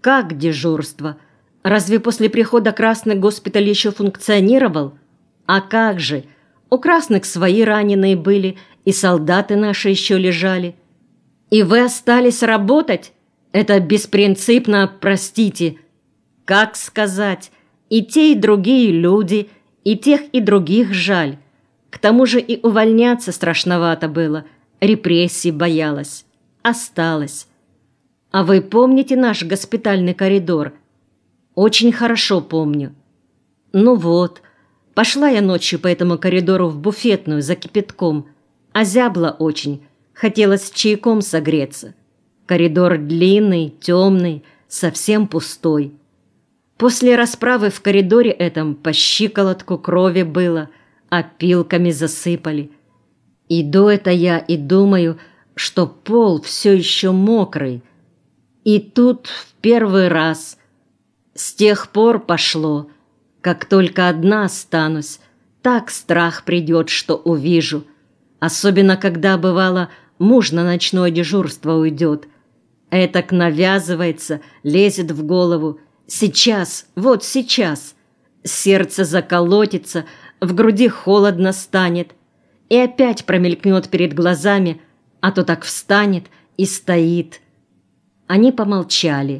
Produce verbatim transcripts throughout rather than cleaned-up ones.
Как дежурство? Разве после прихода красных госпиталь еще функционировал? А как же? У красных свои раненые были, и солдаты наши еще лежали. И вы остались работать? Это беспринципно, простите. Как сказать? И те, и другие люди, и тех, и других жаль. К тому же и увольняться страшновато было, репрессий боялась. Осталась. А вы помните наш госпитальный коридор? Очень хорошо помню. Ну вот, пошла я ночью по этому коридору в буфетную за кипятком. Озябла очень, хотелось чайком согреться. Коридор длинный, темный, совсем пустой. После расправы в коридоре этом по щиколотку крови было, опилками засыпали. Иду это я и думаю, что пол все еще мокрый. И тут в первый раз. С тех пор пошло. Как только одна останусь, так страх придет, что увижу. Особенно, когда, бывало, муж на ночное дежурство уйдет. Этак навязывается, лезет в голову. Сейчас, вот сейчас. Сердце заколотится, в груди холодно станет. И опять промелькнет перед глазами, а то так встанет и стоит. Они помолчали.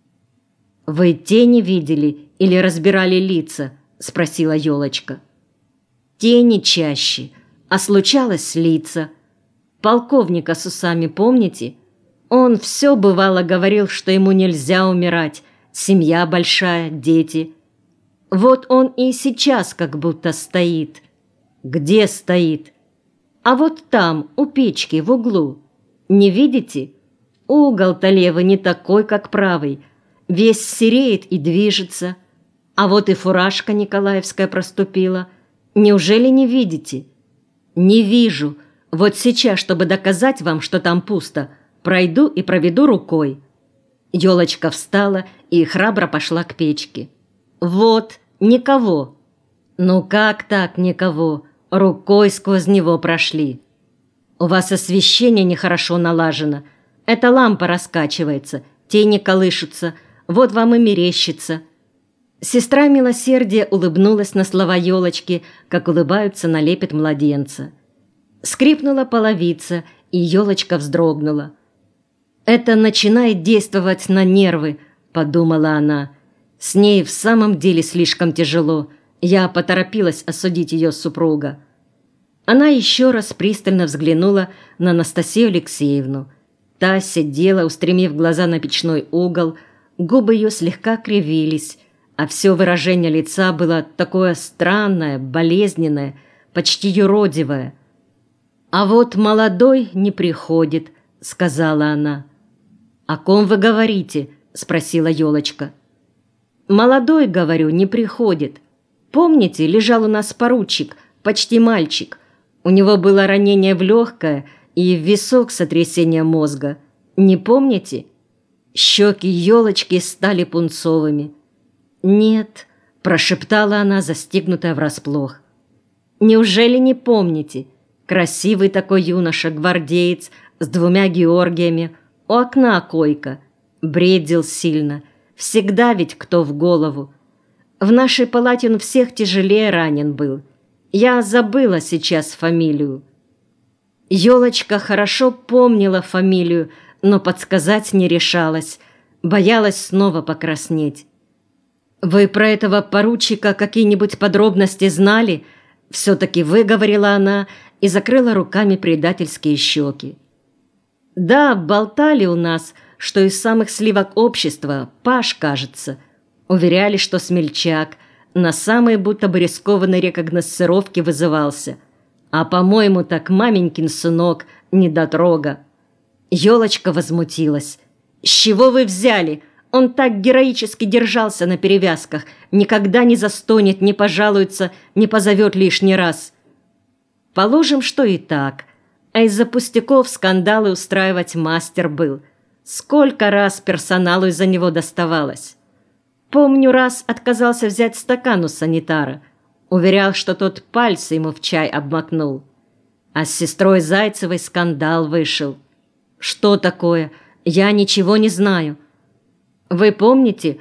«Вы тени видели или разбирали лица?» – спросила елочка. «Тени чаще, а случалось лица. Полковника с усами помните? Он все бывало говорил, что ему нельзя умирать, семья большая, дети. Вот он и сейчас как будто стоит». «Где стоит?» «А вот там, у печки, в углу. Не видите? Угол-то левый не такой, как правый. Весь сереет и движется. А вот и фуражка николаевская проступила. Неужели не видите?» «Не вижу. Вот сейчас, чтобы доказать вам, что там пусто, пройду и проведу рукой». Елочка встала и храбро пошла к печке. «Вот, никого». «Ну как так никого? Рукой сквозь него прошли». «У вас освещение нехорошо налажено. Эта лампа раскачивается, тени колышутся, вот вам и мерещится». Сестра милосердия улыбнулась на слова елочки, как улыбаются на лепет младенца. Скрипнула половица, и елочка вздрогнула. «Это начинает действовать на нервы», — подумала она. «С ней в самом деле слишком тяжело. Я поторопилась осудить ее супруга». Она еще раз пристально взглянула на Анастасию Алексеевну. Та сидела, устремив глаза на печной угол, губы ее слегка кривились, а все выражение лица было такое странное, болезненное, почти юродивое. «А вот молодой не приходит», — сказала она. «О ком вы говорите?» — спросила елочка. «Молодой, говорю, не приходит. Помните, лежал у нас поручик, почти мальчик. У него было ранение в легкое и в висок сотрясение мозга. Не помните?» Щеки елочки стали пунцовыми. «Нет», – прошептала она, застигнутая врасплох. «Неужели не помните? Красивый такой юноша, гвардеец, с двумя Георгиями, у окна койка. Бредил сильно. Всегда ведь кто в голову. В нашей палате он всех тяжелее ранен был. Я забыла сейчас фамилию». Елочка хорошо помнила фамилию, но подсказать не решалась, боялась снова покраснеть. «Вы про этого поручика какие-нибудь подробности знали?» Все-таки выговорила она и закрыла руками предательские щеки. «Да, болтали у нас, что из самых сливок общества, Паш, кажется. Уверяли, что смельчак, на самые будто бы рискованные рекогносцировки вызывался. А, по-моему, так маменькин сынок, недотрога». Елочка возмутилась. «С чего вы взяли? Он так героически держался на перевязках, никогда не застонет, не пожалуется, не позовет лишний раз». «Положим, что и так. А из-за пустяков скандалы устраивать мастер был. Сколько раз персоналу из-за него доставалось. Помню, раз отказался взять стакан у санитара. Уверял, что тот пальцы ему в чай обмакнул. А с сестрой Зайцевой скандал вышел. Что такое? Я ничего не знаю». Вы помните,